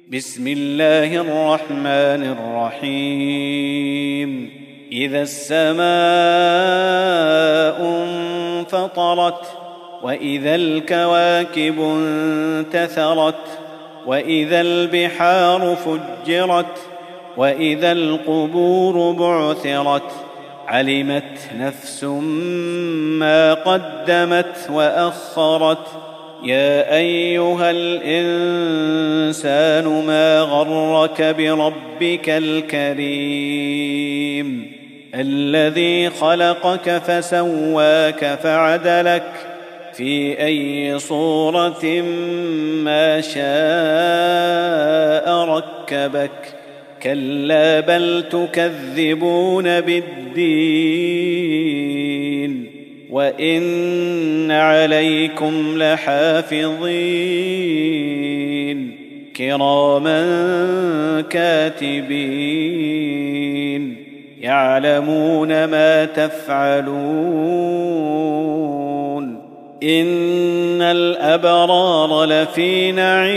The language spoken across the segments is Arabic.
بسم الله الرحمن الرحيم إذا السماء انفطرت وإذا الكواكب انتثرت وإذا البحار فجرت وإذا القبور بعثرت علمت نفس ما قدمت وأخرت يا أيها الإنسان ما غرك بربك الكريم الذي خلقك فسواك فعدلك في أي صورة ما شاء ركبك كلا بل تكذبون بالدين وإن عليكم لحافظين كراما كاتبين يعلمون ما تفعلون إن الأبرار لفي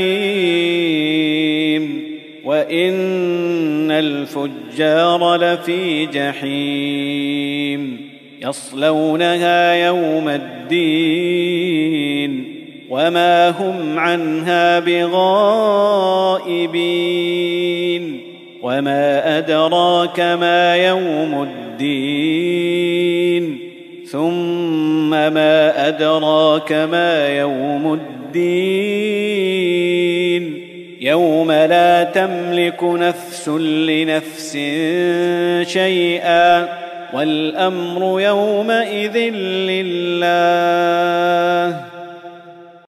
نعيم وإن الفجار لفي جحيم يصلونها يوم الدين وما هم عنها بغائبين وما أدراك ما يوم الدين ثم ما أدراك ما يوم الدين يوم لا تملك نفس لنفس شيئا والأمر يومئذ لله